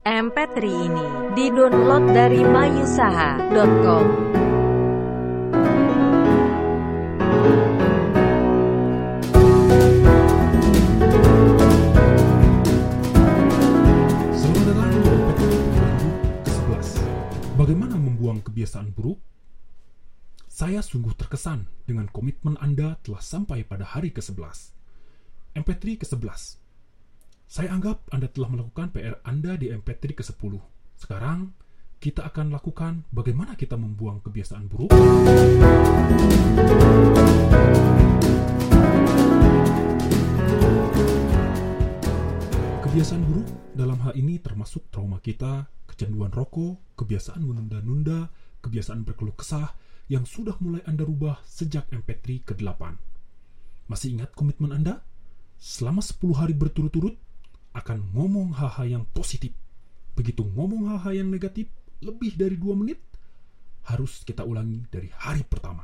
MP3 ini di-download dari mayusaha.com. Selamat datang di MP3 ke-11. Bagaimana membuang kebiasaan buruk? Saya sungguh terkesan dengan komitmen Anda telah sampai pada hari ke-11. MP3 ke-11. Saya anggap Anda telah melakukan PR Anda di MP3 ke-10. Sekarang, kita akan lakukan bagaimana kita membuang kebiasaan buruk. Kebiasaan buruk dalam hal ini termasuk trauma kita, kecanduan rokok, kebiasaan menunda-nunda, kebiasaan berkeluh kesah yang sudah mulai Anda rubah sejak MP3 ke-8. Masih ingat komitmen Anda? Selama 10 hari berturut-turut, akan ngomong hal-hal yang positif. Begitu ngomong hal-hal yang negatif lebih dari 2 menit, harus kita ulangi dari hari pertama.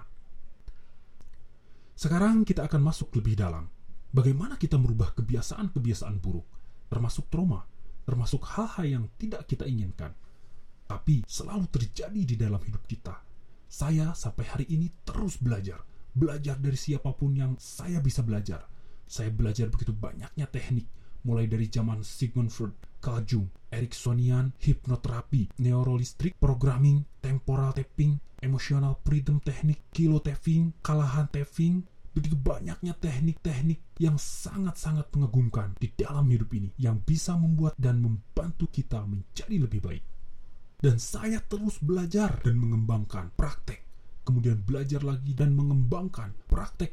Sekarang kita akan masuk lebih dalam. Bagaimana kita merubah kebiasaan-kebiasaan buruk, termasuk trauma, termasuk hal-hal yang tidak kita inginkan, tapi selalu terjadi di dalam hidup kita. Saya sampai hari ini terus belajar dari siapapun yang saya bisa belajar. Saya belajar begitu banyaknya teknik, mulai dari zaman Sigmund Freud, Carl Jung, Ericksonian, hipnoterapi, neurolistrik, programming, temporal tapping, emotional freedom teknik, kilo tapping, kalahan tapping. Begitu banyaknya teknik-teknik yang sangat-sangat mengagumkan di dalam hidup ini yang bisa membuat dan membantu kita menjadi lebih baik. Dan saya terus belajar dan mengembangkan praktek. Kemudian belajar lagi dan mengembangkan praktek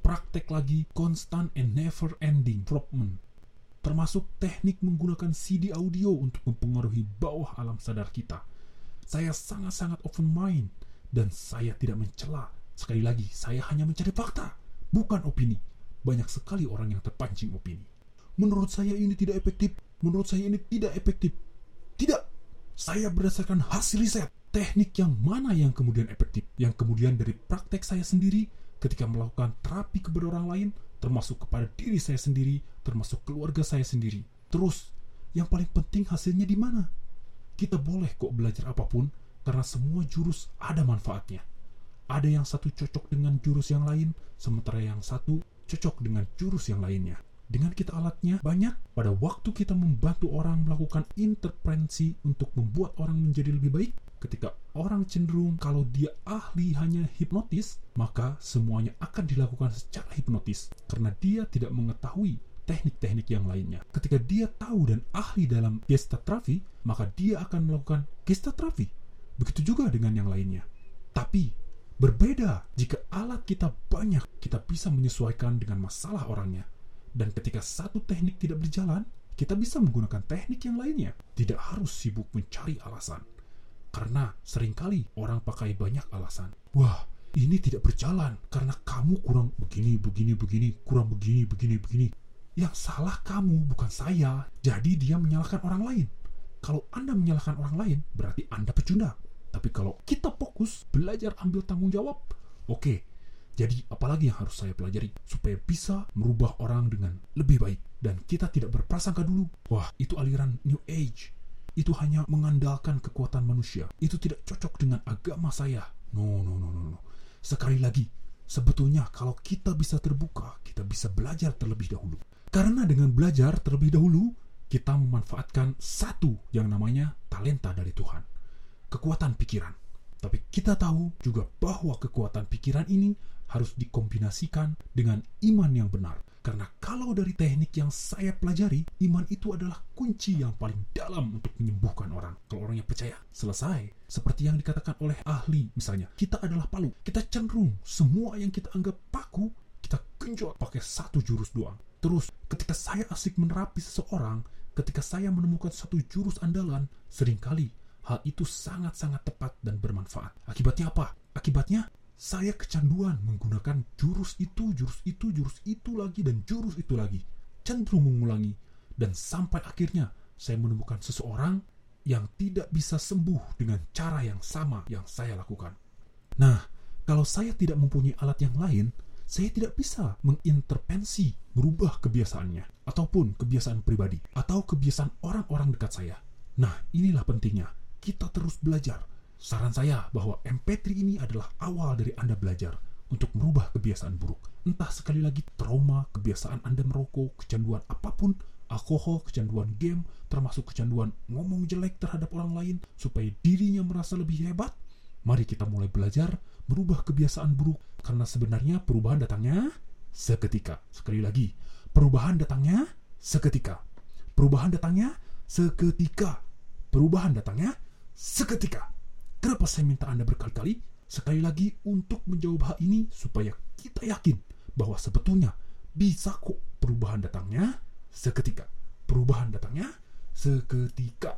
lagi, constant and never ending improvement. Termasuk teknik menggunakan CD audio untuk mempengaruhi bawah alam sadar kita. Saya sangat-sangat open mind dan saya tidak mencela. Sekali lagi, saya hanya mencari fakta, bukan opini. Banyak sekali orang yang terpancing opini. Menurut saya ini tidak efektif. Menurut saya ini tidak efektif. Tidak. Saya berdasarkan hasil riset. Teknik yang mana yang kemudian efektif? Yang kemudian dari praktek saya sendiri ketika melakukan terapi kepada orang lain, termasuk kepada diri saya sendiri, termasuk keluarga saya sendiri. Terus, yang paling penting hasilnya di mana? Kita boleh kok belajar apapun, karena semua jurus ada manfaatnya. Ada yang satu cocok dengan jurus yang lain, sementara yang satu cocok dengan jurus yang lainnya. Dengan kita alatnya banyak, pada waktu kita membantu orang melakukan intervensi untuk membuat orang menjadi lebih baik, ketika orang cenderung kalau dia ahli hanya hipnotis, maka semuanya akan dilakukan secara hipnotis karena dia tidak mengetahui teknik-teknik yang lainnya. Ketika dia tahu dan ahli dalam gestalt terapi, maka dia akan melakukan gestalt terapi. Begitu juga dengan yang lainnya. Tapi berbeda jika alat kita banyak, kita bisa menyesuaikan dengan masalah orangnya. Dan ketika satu teknik tidak berjalan, kita bisa menggunakan teknik yang lainnya. Tidak harus sibuk mencari alasan. Karena seringkali orang pakai banyak alasan. Wah, ini tidak berjalan karena kamu kurang begini, kurang begini. Yang salah kamu, bukan saya. Jadi dia menyalahkan orang lain. Kalau Anda menyalahkan orang lain, berarti Anda pecundang. Tapi kalau kita fokus, belajar ambil tanggung jawab, oke. Jadi apalagi yang harus saya pelajari supaya bisa merubah orang dengan lebih baik. Dan kita tidak berprasangka dulu, wah itu aliran New Age. Itu hanya mengandalkan kekuatan manusia. Itu tidak cocok dengan agama saya. No. Sekali lagi, sebetulnya kalau kita bisa terbuka, kita bisa belajar terlebih dahulu. Karena dengan belajar terlebih dahulu, kita memanfaatkan satu yang namanya talenta dari Tuhan. Kekuatan pikiran. Tapi kita tahu juga bahwa kekuatan pikiran ini harus dikombinasikan dengan iman yang benar. Karena kalau dari teknik yang saya pelajari, iman itu adalah kunci yang paling dalam untuk menyembuhkan orang. Kalau orangnya percaya, selesai. Seperti yang dikatakan oleh ahli, misalnya, kita adalah palu. Kita cenderung semua yang kita anggap paku, kita genjot pakai satu jurus doang. Terus, ketika saya asik menerapi seseorang, ketika saya menemukan satu jurus andalan, seringkali hal itu sangat-sangat tepat dan bermanfaat. Akibatnya apa? Akibatnya, saya kecanduan menggunakan jurus itu lagi, dan jurus itu lagi. Cenderung mengulangi. Dan sampai akhirnya, saya menemukan seseorang yang tidak bisa sembuh dengan cara yang sama yang saya lakukan. Nah, kalau saya tidak mempunyai alat yang lain, saya tidak bisa mengintervensi, merubah kebiasaannya, ataupun kebiasaan pribadi, atau kebiasaan orang-orang dekat saya. Nah, inilah pentingnya kita terus belajar. Saran saya bahwa MP3 ini adalah awal dari Anda belajar untuk merubah kebiasaan buruk. Entah sekali lagi trauma, kebiasaan Anda merokok, kecanduan apapun, alkohol, kecanduan game, termasuk kecanduan ngomong jelek terhadap orang lain supaya dirinya merasa lebih hebat. Mari kita mulai belajar merubah kebiasaan buruk, karena sebenarnya perubahan datangnya seketika. Sekali lagi, perubahan datangnya seketika. Perubahan datangnya seketika. Perubahan datangnya seketika. Kenapa saya minta Anda berkali-kali? Sekali lagi untuk menjawab hal ini supaya kita yakin bahwa sebetulnya bisa kok perubahan datangnya seketika. Perubahan datangnya seketika.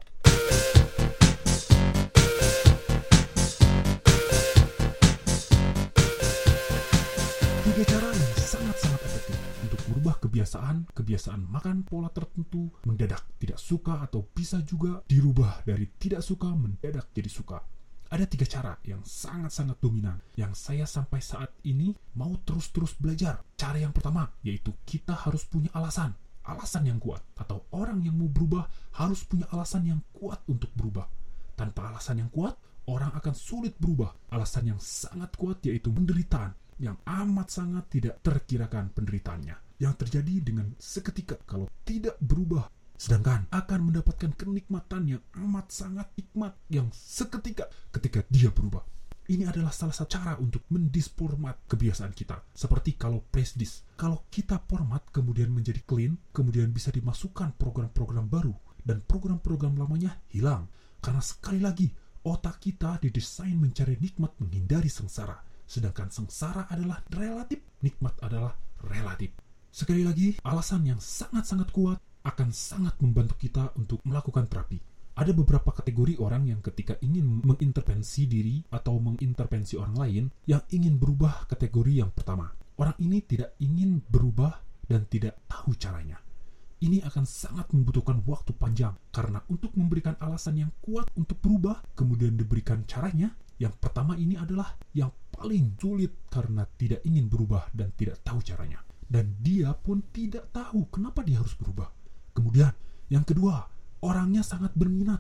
Tiga cara yang sangat-sangat efektif untuk merubah kebiasaan makan pola tertentu mendadak tidak suka, atau bisa juga dirubah dari tidak suka mendadak jadi suka. Ada 3 cara yang sangat-sangat dominan yang saya sampai saat ini mau terus-terus belajar. Cara yang pertama yaitu kita harus punya alasan yang kuat, atau orang yang mau berubah harus punya alasan yang kuat untuk berubah. Tanpa alasan yang kuat, orang akan sulit berubah. Alasan yang sangat kuat yaitu penderitaan yang amat sangat tidak terkirakan penderitaannya, yang terjadi dengan seketika kalau tidak berubah. Sedangkan akan mendapatkan kenikmatan yang amat sangat nikmat yang seketika ketika dia berubah. Ini adalah salah satu cara untuk mendisformat kebiasaan kita. Seperti kalau flash disk. Kalau kita format kemudian menjadi clean, kemudian bisa dimasukkan program-program baru, dan program-program lamanya hilang. Karena sekali lagi, otak kita didesain mencari nikmat, menghindari sengsara. Sedangkan sengsara adalah relatif, nikmat adalah relatif. Sekali lagi, alasan yang sangat-sangat kuat akan sangat membantu kita untuk melakukan terapi. Ada beberapa kategori orang yang ketika ingin mengintervensi diri atau mengintervensi orang lain, yang ingin berubah kategori yang pertama. Orang ini tidak ingin berubah dan tidak tahu caranya. Ini akan sangat membutuhkan waktu panjang, karena untuk memberikan alasan yang kuat untuk berubah, kemudian diberikan caranya, yang pertama ini adalah yang paling sulit karena tidak ingin berubah dan tidak tahu caranya. Dan dia pun tidak tahu kenapa dia harus berubah. Kemudian, yang kedua, orangnya sangat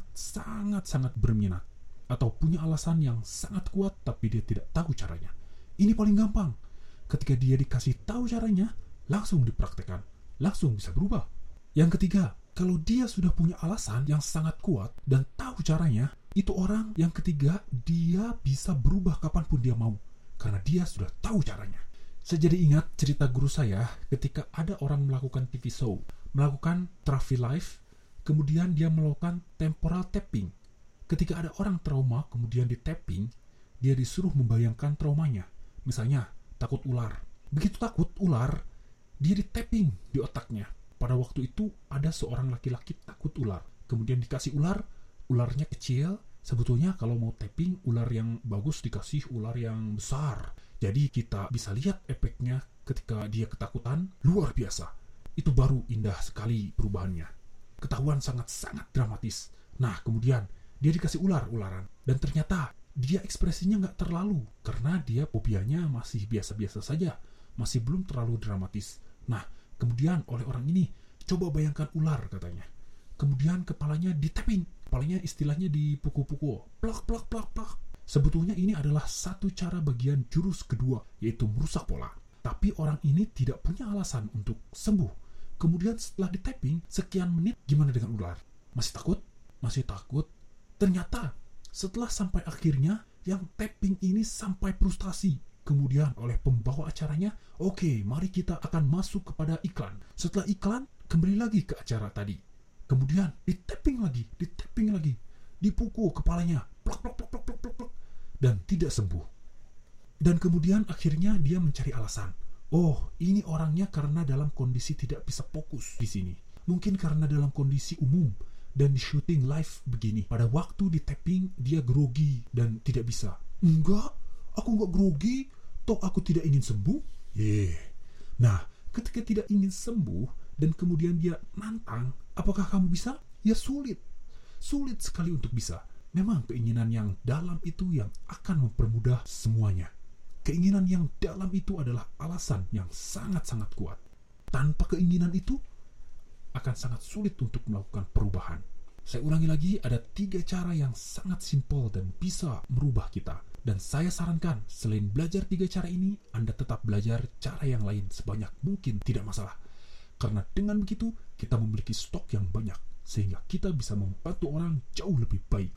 sangat berminat, atau punya alasan yang sangat kuat tapi dia tidak tahu caranya. Ini paling gampang. Ketika dia dikasih tahu caranya, langsung dipraktekkan, langsung bisa berubah. Yang ketiga, kalau dia sudah punya alasan yang sangat kuat dan tahu caranya, itu orang yang ketiga, dia bisa berubah kapanpun dia mau, karena dia sudah tahu caranya. Saya jadi ingat cerita guru saya ketika ada orang melakukan TV show, melakukan terapi live, kemudian dia melakukan temporal tapping. Ketika ada orang trauma, kemudian di tapping, dia disuruh membayangkan traumanya. Misalnya, takut ular. Begitu takut ular, dia di tapping di otaknya. Pada waktu itu, ada seorang laki-laki takut ular. Kemudian dikasih ular, ularnya kecil. Sebetulnya kalau mau tapping, ular yang bagus dikasih ular yang besar. Jadi kita bisa lihat efeknya ketika dia ketakutan, luar biasa. Itu baru indah sekali perubahannya. Ketahuan sangat-sangat dramatis. Nah, kemudian dia dikasih ular-ularan. Dan ternyata dia ekspresinya nggak terlalu. Karena dia fobianya masih biasa-biasa saja. Masih belum terlalu dramatis. Nah, kemudian oleh orang ini, coba bayangkan ular katanya. Kemudian kepalanya di-tapping. Kepalanya istilahnya dipukul-pukul. Plak, plak, plak, plak. Sebetulnya ini adalah satu cara bagian jurus kedua, yaitu merusak pola. Tapi orang ini tidak punya alasan untuk sembuh. Kemudian setelah di-tapping, sekian menit, gimana dengan ular? Masih takut? Masih takut? Ternyata, setelah sampai akhirnya, yang tapping ini sampai frustasi. Kemudian oleh pembawa acaranya, oke, mari kita akan masuk kepada iklan. Setelah iklan, kembali lagi ke acara tadi. Kemudian di-tapping lagi, dipukul kepalanya, plak, plak, plak, plak, plak, plak, plak, dan tidak sembuh. Dan kemudian akhirnya dia mencari alasan. Oh, ini orangnya karena dalam kondisi tidak bisa fokus di sini. Mungkin karena dalam kondisi umum dan di syuting live begini. Pada waktu di tapping dia grogi dan tidak bisa. Enggak, aku enggak grogi. Toh aku tidak ingin sembuh. Nah, ketika tidak ingin sembuh dan kemudian dia nantang, apakah kamu bisa? Ya sulit. Sulit sekali untuk bisa. Memang keinginan yang dalam itu yang akan mempermudah semuanya. Keinginan yang dalam itu adalah alasan yang sangat-sangat kuat. Tanpa keinginan itu, akan sangat sulit untuk melakukan perubahan. Saya ulangi lagi, ada 3 cara yang sangat simpel dan bisa merubah kita. Dan saya sarankan, selain belajar 3 cara ini, Anda tetap belajar cara yang lain sebanyak mungkin, tidak masalah. Karena dengan begitu, kita memiliki stok yang banyak, sehingga kita bisa membantu orang jauh lebih baik.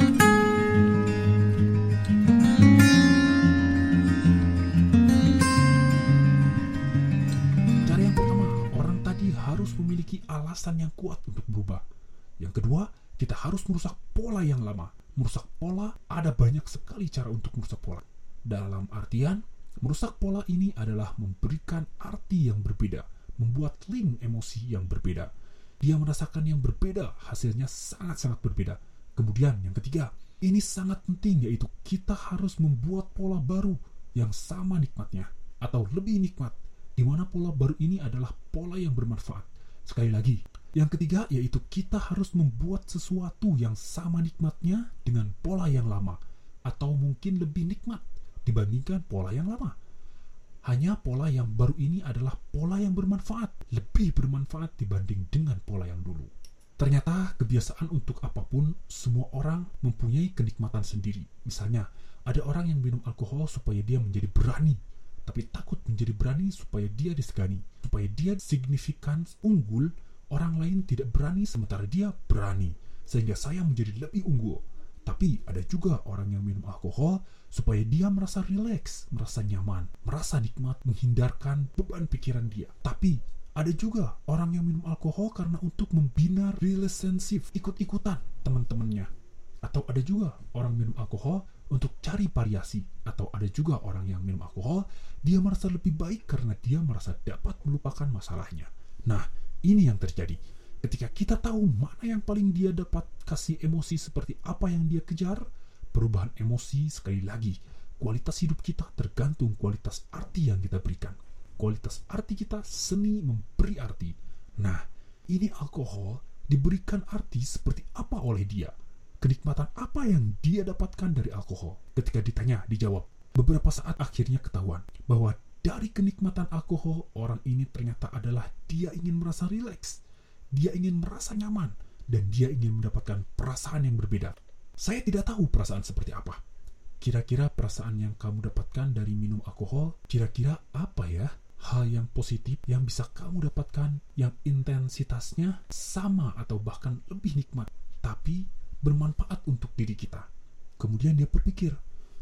Cara yang pertama, orang tadi harus memiliki alasan yang kuat untuk berubah. Yang kedua, kita harus merusak pola yang lama. Merusak pola, ada banyak sekali cara untuk merusak pola. Dalam artian, merusak pola ini adalah memberikan arti yang berbeda, membuat link emosi yang berbeda. Dia merasakan yang berbeda, hasilnya sangat-sangat berbeda. Kemudian yang ketiga, ini sangat penting, yaitu kita harus membuat pola baru yang sama nikmatnya, atau lebih nikmat, di mana pola baru ini adalah pola yang bermanfaat. Sekali lagi, yang ketiga yaitu kita harus membuat sesuatu yang sama nikmatnya dengan pola yang lama, atau mungkin lebih nikmat dibandingkan pola yang lama. Hanya pola yang baru ini adalah pola yang bermanfaat, lebih bermanfaat dibanding dengan pola yang dulu. Ternyata kebiasaan untuk apapun, semua orang mempunyai kenikmatan sendiri. Misalnya, ada orang yang minum alkohol supaya dia menjadi berani, tapi takut menjadi berani supaya dia disegani, supaya dia signifikan unggul. Orang lain tidak berani sementara dia berani, sehingga saya menjadi lebih unggul. Tapi ada juga orang yang minum alkohol supaya dia merasa rileks, merasa nyaman, merasa nikmat, menghindarkan beban pikiran dia. Tapi ada juga orang yang minum alkohol karena untuk membina relationship, ikut-ikutan teman-temannya. Atau ada juga orang minum alkohol untuk cari variasi. Atau ada juga orang yang minum alkohol, dia merasa lebih baik karena dia merasa dapat melupakan masalahnya. Nah, ini yang terjadi. Ketika kita tahu mana yang paling dia dapat kasih emosi seperti apa yang dia kejar, perubahan emosi, sekali lagi, kualitas hidup kita tergantung kualitas arti yang kita berikan. Kualitas arti kita, seni memberi arti. Nah, ini alkohol diberikan arti seperti apa oleh dia. Kenikmatan apa yang dia dapatkan dari alkohol? Ketika ditanya, dijawab. Beberapa saat akhirnya ketahuan bahwa dari kenikmatan alkohol, orang ini ternyata adalah dia ingin merasa rileks, dia ingin merasa nyaman, dan dia ingin mendapatkan perasaan yang berbeda. Saya tidak tahu perasaan seperti apa. Kira-kira perasaan yang kamu dapatkan dari minum alkohol, kira-kira apa ya? Hal yang positif yang bisa kamu dapatkan, yang intensitasnya sama atau bahkan lebih nikmat, tapi bermanfaat untuk diri kita. Kemudian dia berpikir,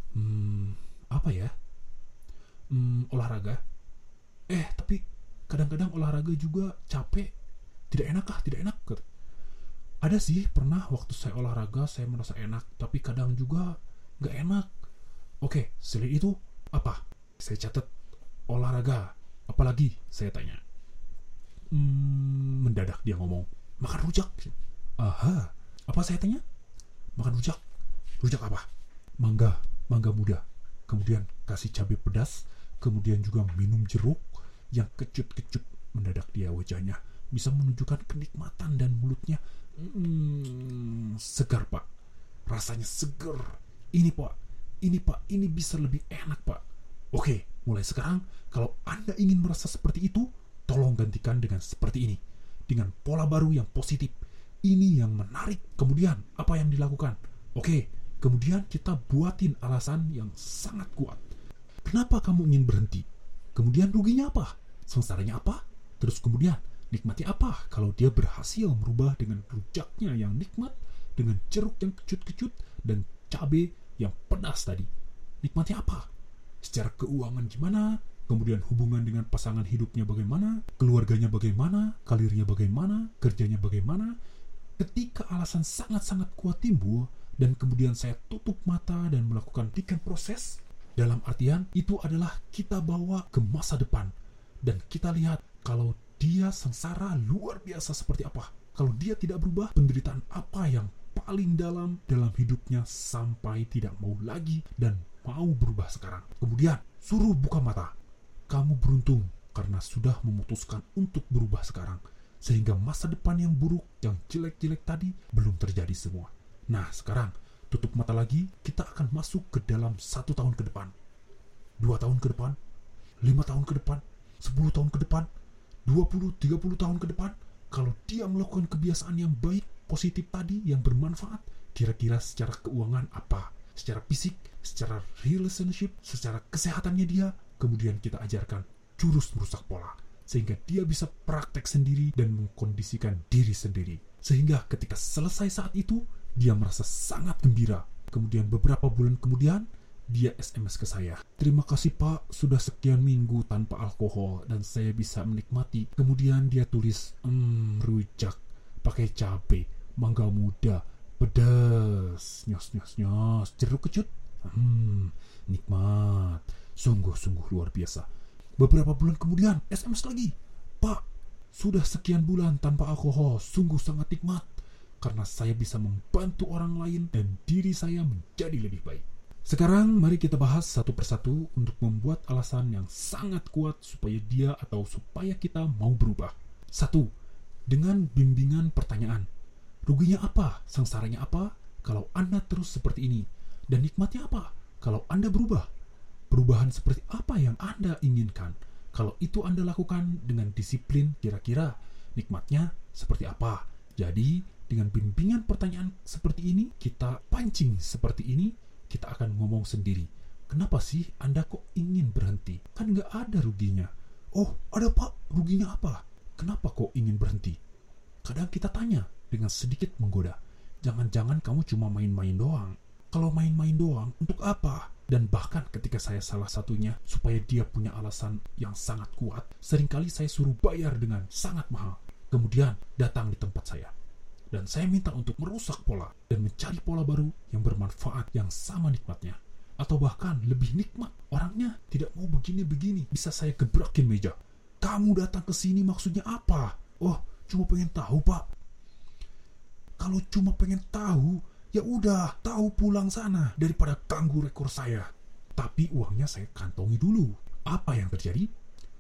apa ya? Olahraga. Tapi kadang-kadang olahraga juga capek. Tidak enak. Ada sih, pernah waktu saya olahraga saya merasa enak, tapi kadang juga gak enak. Oke, selain itu apa? Saya catat olahraga. Apalagi? Saya tanya. Mendadak dia ngomong, makan rujak. Aha. Apa saya tanya? Makan rujak. Rujak apa? Mangga muda. Kemudian kasih cabai pedas. Kemudian juga minum jeruk yang kecut-kecut. Mendadak dia wajahnya bisa menunjukkan kenikmatan dan mulutnya segar, Pak. Rasanya segar. Ini Pak, ini bisa lebih enak, Pak. Oke, mulai sekarang kalau Anda ingin merasa seperti itu, tolong gantikan dengan seperti ini. Dengan pola baru yang positif. Ini yang menarik. Kemudian apa yang dilakukan? Oke, kemudian kita buatin alasan yang sangat kuat. Kenapa kamu ingin berhenti? Kemudian ruginya apa? Sengsaranya apa? Terus kemudian nikmatnya apa kalau dia berhasil merubah dengan rujaknya yang nikmat, dengan jeruk yang kecut-kecut, dan cabai yang pedas tadi? Nikmatnya apa? Secara keuangan gimana? Kemudian hubungan dengan pasangan hidupnya bagaimana? Keluarganya bagaimana? Karirnya bagaimana? Kerjanya bagaimana? Ketika alasan sangat-sangat kuat timbul, dan kemudian saya tutup mata dan melakukan tiga proses, dalam artian itu adalah kita bawa ke masa depan. Dan kita lihat kalau dia sengsara luar biasa seperti apa. Kalau dia tidak berubah, penderitaan apa yang paling dalam hidupnya sampai tidak mau lagi dan mau berubah sekarang. Kemudian suruh buka mata. Kamu beruntung karena sudah memutuskan untuk berubah sekarang. Sehingga masa depan yang buruk, yang jelek-jelek tadi belum terjadi semua. Nah sekarang tutup mata lagi, kita akan masuk ke dalam 1 tahun ke depan, 2 tahun ke depan, 5 tahun ke depan, 10 tahun ke depan, 20-30 tahun ke depan. Kalau dia melakukan kebiasaan yang baik, positif tadi yang bermanfaat, kira-kira secara keuangan apa, secara fisik, secara relationship, secara kesehatannya dia, kemudian kita ajarkan jurus merusak pola, sehingga dia bisa praktek sendiri dan mengkondisikan diri sendiri. Sehingga ketika selesai saat itu, dia merasa sangat gembira. Kemudian beberapa bulan kemudian, dia SMS ke saya. Terima kasih Pak, sudah sekian minggu tanpa alkohol dan saya bisa menikmati. Kemudian dia tulis, rujak, pakai cabai, mangga muda, pedas, nyos, jeruk kecut. Nikmat, sungguh-sungguh luar biasa. Beberapa bulan kemudian, SMS lagi. Pak, sudah sekian bulan tanpa alkohol, sungguh sangat nikmat. Karena saya bisa membantu orang lain dan diri saya menjadi lebih baik. Sekarang mari kita bahas satu persatu untuk membuat alasan yang sangat kuat supaya dia atau supaya kita mau berubah. 1. Dengan bimbingan pertanyaan. Ruginya apa? Sengsaranya apa kalau Anda terus seperti ini? Dan nikmatnya apa kalau Anda berubah? Perubahan seperti apa yang Anda inginkan? Kalau itu Anda lakukan dengan disiplin, kira-kira nikmatnya seperti apa? Jadi, dengan bimbingan pertanyaan seperti ini, kita pancing seperti ini, kita akan ngomong sendiri. Kenapa sih Anda kok ingin berhenti? Kan nggak ada ruginya. Oh, ada Pak, ruginya apa? Kenapa kok ingin berhenti? Kadang kita tanya dengan sedikit menggoda. Jangan-jangan kamu cuma main-main doang. Kalau main-main doang, untuk apa? Dan bahkan ketika saya salah satunya, supaya dia punya alasan yang sangat kuat, seringkali saya suruh bayar dengan sangat mahal. Kemudian datang di tempat saya. Dan saya minta untuk merusak pola dan mencari pola baru yang bermanfaat, yang sama nikmatnya. Atau bahkan lebih nikmat. Orangnya tidak mau begini-begini, bisa saya gebrakin meja. Kamu datang ke sini maksudnya apa? Oh, cuma pengen tahu Pak. Kalau cuma pengen tahu, ya udah, tahu pulang sana daripada ganggu rekor saya. Tapi uangnya saya kantongi dulu. Apa yang terjadi?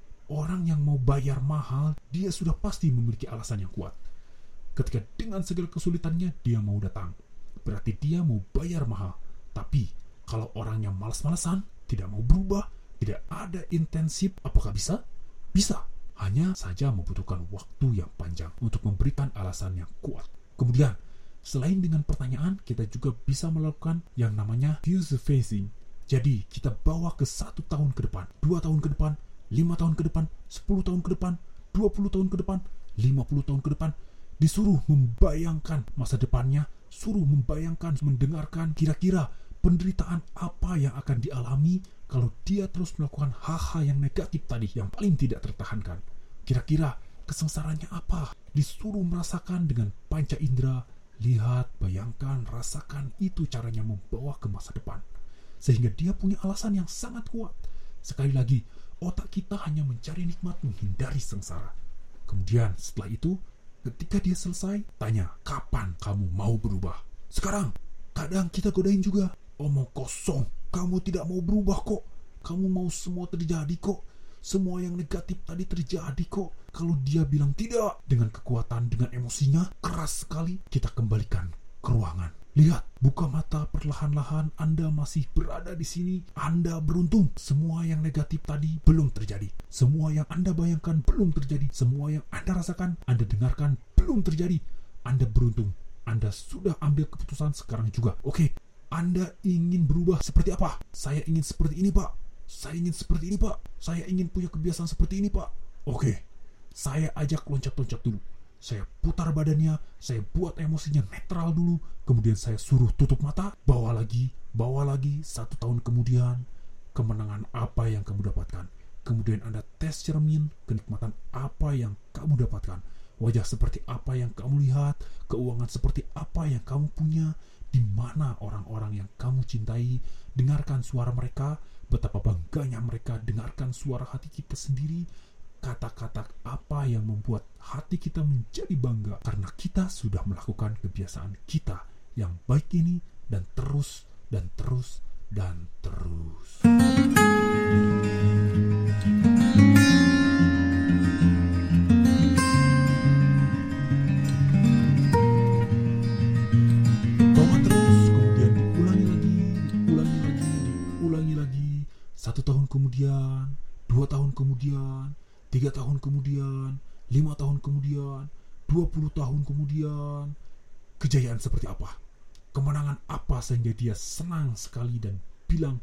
Orang yang mau bayar mahal, dia sudah pasti memiliki alasan yang kuat. Ketika dengan segala kesulitannya dia mau datang, berarti dia mau bayar mahal. Tapi kalau orangnya malas-malasan, tidak mau berubah, tidak ada intensif, apakah bisa? Bisa. Hanya saja membutuhkan waktu yang panjang untuk memberikan alasan yang kuat. Kemudian, selain dengan pertanyaan, kita juga bisa melakukan yang namanya future facing. Jadi, kita bawa ke 1 tahun ke depan, 2 tahun ke depan, 5 tahun ke depan, 10 tahun ke depan, 20 tahun ke depan, 50 tahun ke depan. Disuruh membayangkan masa depannya, suruh membayangkan, mendengarkan kira-kira penderitaan apa yang akan dialami kalau dia terus melakukan hal-hal yang negatif tadi, yang paling tidak tertahankan. Kira-kira kesengsaraannya apa? Disuruh merasakan dengan panca indera, lihat, bayangkan, rasakan, itu caranya membawa ke masa depan. Sehingga dia punya alasan yang sangat kuat. Sekali lagi, otak kita hanya mencari nikmat, menghindari sengsara. Kemudian setelah itu, ketika dia selesai, tanya, kapan kamu mau berubah? Sekarang, kadang kita godain juga. Omong kosong, kamu tidak mau berubah kok. Kamu mau semua terjadi kok. Semua yang negatif tadi terjadi kok. Kalau dia bilang tidak, dengan kekuatan, dengan emosinya, keras sekali, kita kembalikan ke ruangan. Lihat, buka mata perlahan-lahan, Anda masih berada di sini. Anda beruntung. Semua yang negatif tadi belum terjadi. Semua yang Anda bayangkan belum terjadi. Semua yang Anda rasakan, Anda dengarkan belum terjadi. Anda beruntung. Anda sudah ambil keputusan sekarang juga. Oke, Anda ingin berubah seperti apa? Saya ingin seperti ini, Pak. Saya ingin seperti ini, Pak. Saya ingin punya kebiasaan seperti ini, Pak. Oke, saya ajak loncat-loncat dulu. Saya putar badannya, saya buat emosinya netral dulu, kemudian saya suruh tutup mata, bawa lagi, 1 tahun kemudian, kemenangan apa yang kamu dapatkan. Kemudian Anda tes cermin, kenikmatan apa yang kamu dapatkan, wajah seperti apa yang kamu lihat, keuangan seperti apa yang kamu punya, di mana orang-orang yang kamu cintai, dengarkan suara mereka, betapa bangganya mereka, dengarkan suara hati kita sendiri, kata-kata apa yang membuat hati kita menjadi bangga karena kita sudah melakukan kebiasaan kita yang baik ini, dan terus dan terus dan terus. Bawa terus, kemudian diulangi lagi, 1 tahun kemudian, 2 tahun kemudian, 3 tahun kemudian, 5 tahun kemudian, 20 tahun kemudian, kejayaan seperti apa, kemenangan apa sehingga dia senang sekali dan bilang,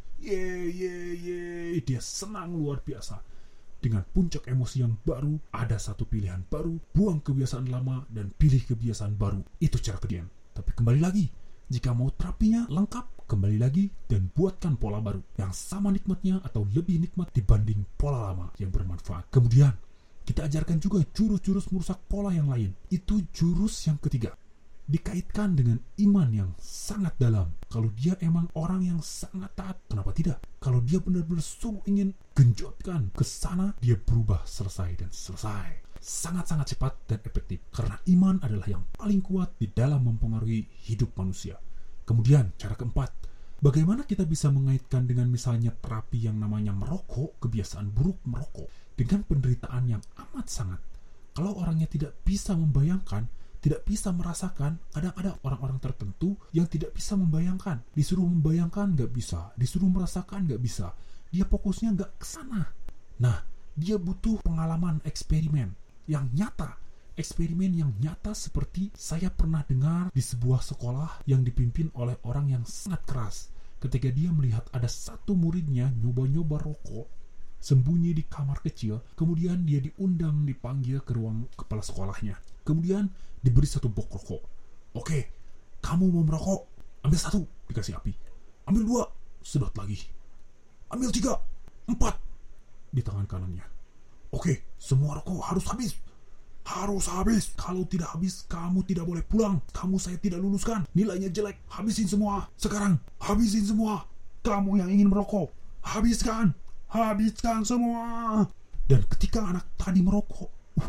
ye, dia senang luar biasa. Dengan puncak emosi yang baru, ada satu pilihan baru, buang kebiasaan lama dan pilih kebiasaan baru. Itu cara kejayaan. Tapi kembali lagi, jika mau terapinya lengkap, kembali lagi dan buatkan pola baru yang sama nikmatnya atau lebih nikmat dibanding pola lama yang bermanfaat. Kemudian, kita ajarkan juga jurus-jurus merusak pola yang lain. Itu jurus yang ketiga. Dikaitkan dengan iman yang sangat dalam. Kalau dia emang orang yang sangat taat, kenapa tidak? Kalau dia benar-benar sungguh ingin genjotkan ke sana, dia berubah selesai dan selesai. Sangat-sangat cepat dan efektif. Karena iman adalah yang paling kuat di dalam mempengaruhi hidup manusia. Kemudian, cara keempat. Bagaimana kita bisa mengaitkan dengan misalnya terapi yang namanya merokok, kebiasaan buruk merokok, dengan penderitaan yang amat sangat. Kalau orangnya tidak bisa membayangkan, tidak bisa merasakan, kadang ada orang-orang tertentu yang tidak bisa membayangkan. Disuruh membayangkan nggak bisa, disuruh merasakan nggak bisa. Dia fokusnya nggak ke sana. Nah, dia butuh pengalaman eksperimen yang nyata. Eksperimen yang nyata seperti saya pernah dengar di sebuah sekolah yang dipimpin oleh orang yang sangat keras. Ketika dia melihat ada satu muridnya nyoba-nyoba rokok, sembunyi di kamar kecil, kemudian dia dipanggil ke ruang kepala sekolahnya. Kemudian diberi satu box rokok. Oke, kamu mau merokok? Ambil 1, dikasih api. Ambil 2, sedot lagi. Ambil 3, 4, di tangan kanannya. Oke, semua rokok harus habis. Harus habis. Kalau tidak habis, kamu tidak boleh pulang. Kamu saya tidak luluskan. Nilainya jelek. Habisin semua. Sekarang, habisin semua. Kamu yang ingin merokok, habiskan. Habiskan semua. Dan ketika anak tadi merokok,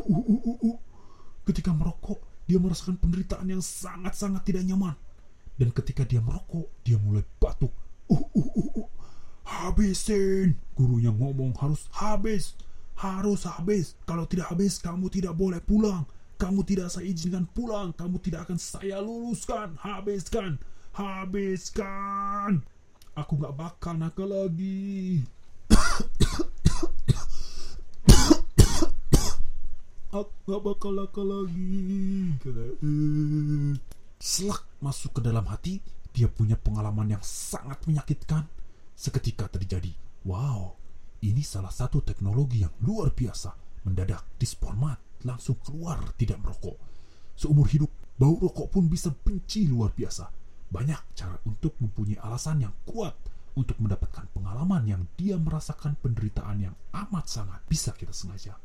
ketika merokok, dia merasakan penderitaan yang sangat-sangat tidak nyaman. Dan ketika dia merokok, dia mulai batuk. Habisin. Gurunya ngomong harus habis. Harus habis. Kalau tidak habis, kamu tidak boleh pulang. Kamu tidak saya izinkan pulang. Kamu tidak akan saya luluskan. Habiskan. Habiskan. Aku gak bakal nakal lagi. Aku gak bakal nakal lagi. Selak masuk ke dalam hati, dia punya pengalaman yang sangat menyakitkan. Seketika terjadi. Wow, ini salah satu teknologi yang luar biasa. Mendadak disformat, langsung keluar tidak merokok. Seumur hidup, bau rokok pun bisa benci luar biasa. Banyak cara untuk mempunyai alasan yang kuat untuk mendapatkan pengalaman yang dia merasakan penderitaan yang amat sangat bisa kita sengaja.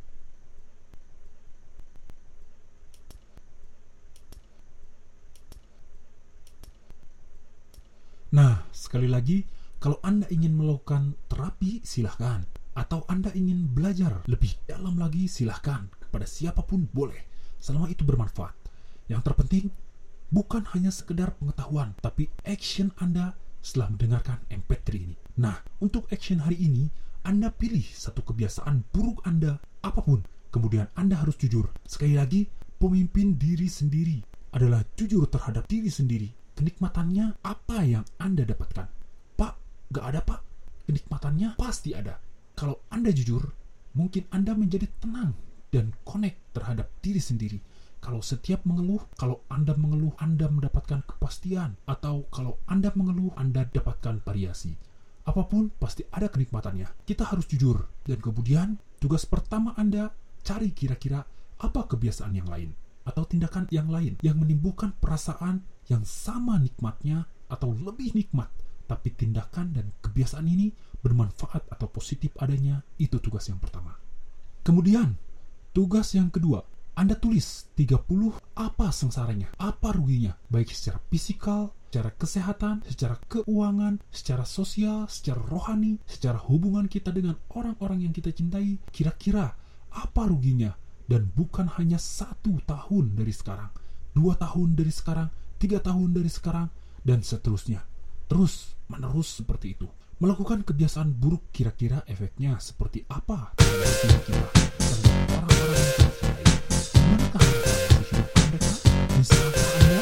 Nah, sekali lagi, kalau Anda ingin melakukan terapi, silahkan. Atau Anda ingin belajar lebih dalam lagi, silahkan. Kepada siapapun boleh, selama itu bermanfaat. Yang terpenting, bukan hanya sekedar pengetahuan, tapi action Anda setelah mendengarkan MP3 ini. Nah, untuk action hari ini, Anda pilih satu kebiasaan buruk Anda, apapun. Kemudian Anda harus jujur. Sekali lagi, pemimpin diri sendiri adalah jujur terhadap diri sendiri. Kenikmatannya apa yang Anda dapatkan? Pak, gak ada pak. Kenikmatannya pasti ada. Kalau Anda jujur, mungkin Anda menjadi tenang dan connect terhadap diri sendiri. Kalau setiap mengeluh, kalau Anda mengeluh, Anda mendapatkan kepastian. Atau kalau Anda mengeluh, Anda dapatkan variasi. Apapun pasti ada kenikmatannya. Kita harus jujur. Dan kemudian, tugas pertama Anda, cari kira-kira apa kebiasaan yang lain. Atau tindakan yang lain yang menimbulkan perasaan yang sama nikmatnya atau lebih nikmat, tapi tindakan dan kebiasaan ini bermanfaat atau positif adanya. Itu tugas yang pertama. Kemudian, tugas yang kedua, Anda tulis 30 apa sengsaranya, apa ruginya, baik secara fisikal, secara kesehatan, secara keuangan, secara sosial, secara rohani, secara hubungan kita dengan orang-orang yang kita cintai. Kira-kira apa ruginya? Dan bukan hanya 1 tahun dari sekarang, 2 tahun dari sekarang, 3 tahun dari sekarang, dan seterusnya. Terus menerus seperti itu. Melakukan kebiasaan buruk kira-kira efeknya seperti apa terhadap diri kita dan orang-orang yang kita cintai. Manakah hidup mereka? Misalkan Anda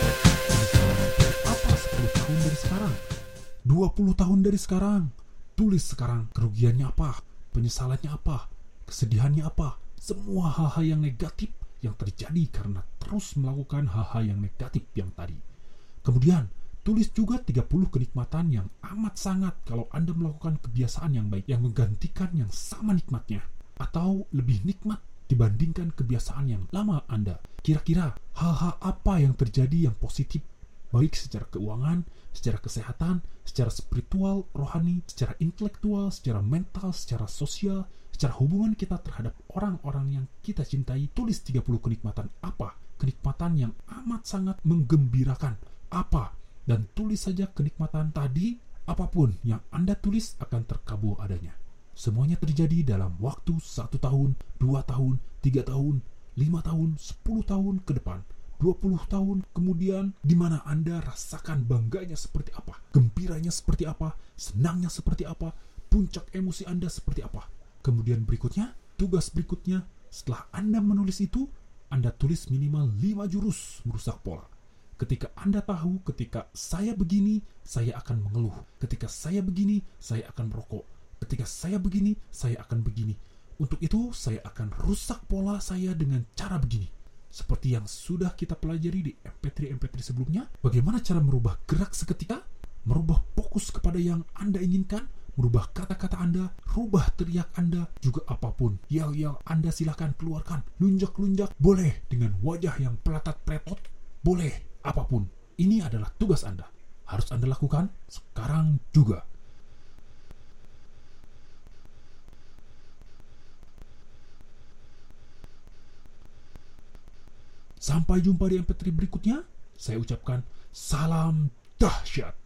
apa 10 tahun dari sekarang, 20 tahun dari sekarang? Tulis sekarang kerugiannya apa, penyesalannya apa, kesedihannya apa. Semua hal-hal yang negatif yang terjadi karena terus melakukan hal-hal yang negatif yang tadi. Kemudian, tulis juga 30 kenikmatan yang amat sangat kalau Anda melakukan kebiasaan yang baik yang menggantikan yang sama nikmatnya atau lebih nikmat dibandingkan kebiasaan yang lama Anda. Kira-kira hal-hal apa yang terjadi yang positif, baik secara keuangan, secara kesehatan, secara spiritual, rohani, secara intelektual, secara mental, secara sosial, secara hubungan kita terhadap orang-orang yang kita cintai. Tulis 30 kenikmatan apa? Kenikmatan yang amat sangat menggembirakan apa? Dan tulis saja kenikmatan tadi, apapun yang Anda tulis akan terkabul adanya. Semuanya terjadi dalam waktu 1 tahun, 2 tahun, 3 tahun, 5 tahun, 10 tahun ke depan, 20 tahun kemudian, di mana Anda rasakan bangganya seperti apa, gembiranya seperti apa, senangnya seperti apa, puncak emosi Anda seperti apa. Kemudian berikutnya, tugas berikutnya, setelah Anda menulis itu, Anda tulis minimal 5 jurus merusak pola. Ketika Anda tahu, ketika saya begini, saya akan mengeluh. Ketika saya begini, saya akan merokok. Ketika saya begini, saya akan begini. Untuk itu, saya akan rusak pola saya dengan cara begini. Seperti yang sudah kita pelajari di MP3 sebelumnya, bagaimana cara merubah gerak seketika, merubah fokus kepada yang Anda inginkan, merubah kata-kata Anda, rubah teriak Anda, juga apapun. Yel-yel Anda silahkan keluarkan. Lunjak-lunjak, boleh. Dengan wajah yang pelatat-peletot, boleh. Apapun, ini adalah tugas Anda. Harus Anda lakukan sekarang juga. Sampai jumpa di MP3 berikutnya. Saya ucapkan salam dahsyat.